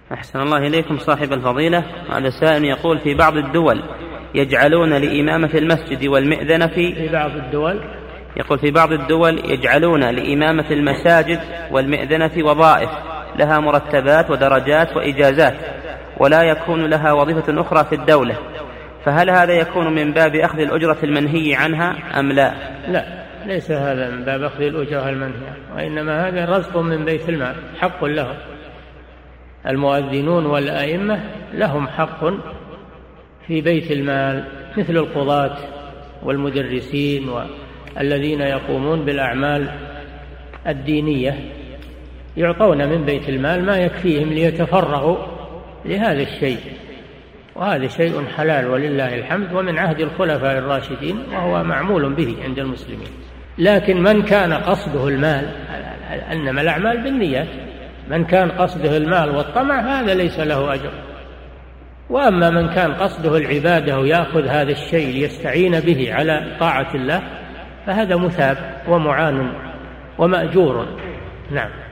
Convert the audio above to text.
أحسن الله إليكم صاحب الفضيلة. هذا سائل يقول: في بعض الدول يجعلون لإمامة المسجد والمئذنة في بعض الدول يقول: في بعض الدول يجعلون لإمامة المساجد والمئذنة وظائف لها مرتبات ودرجات وإجازات، ولا يكون لها وظيفة أخرى في الدولة، فهل هذا يكون من باب أخذ الأجرة المنهي عنها أم لا؟ لا، ليس هذا من باب أخذ الأجرة المنهية، وإنما هذا رزق من بيت المال، حق لهم. المؤذنون والأئمة لهم حق في بيت المال مثل القضاة والمدرسين والذين يقومون بالأعمال الدينية، يعطون من بيت المال ما يكفيهم ليتفرغوا لهذا الشيء، وهذا شيء حلال ولله الحمد، ومن عهد الخلفاء الراشدين، وهو معمول به عند المسلمين. لكن من كان قصده المال، إنما الأعمال بالنيات، من كان قصده المال والطمع هذا ليس له أجر. وأما من كان قصده العبادة ويأخذ هذا الشيء ليستعين به على طاعة الله فهذا مثاب ومعان ومأجور. نعم.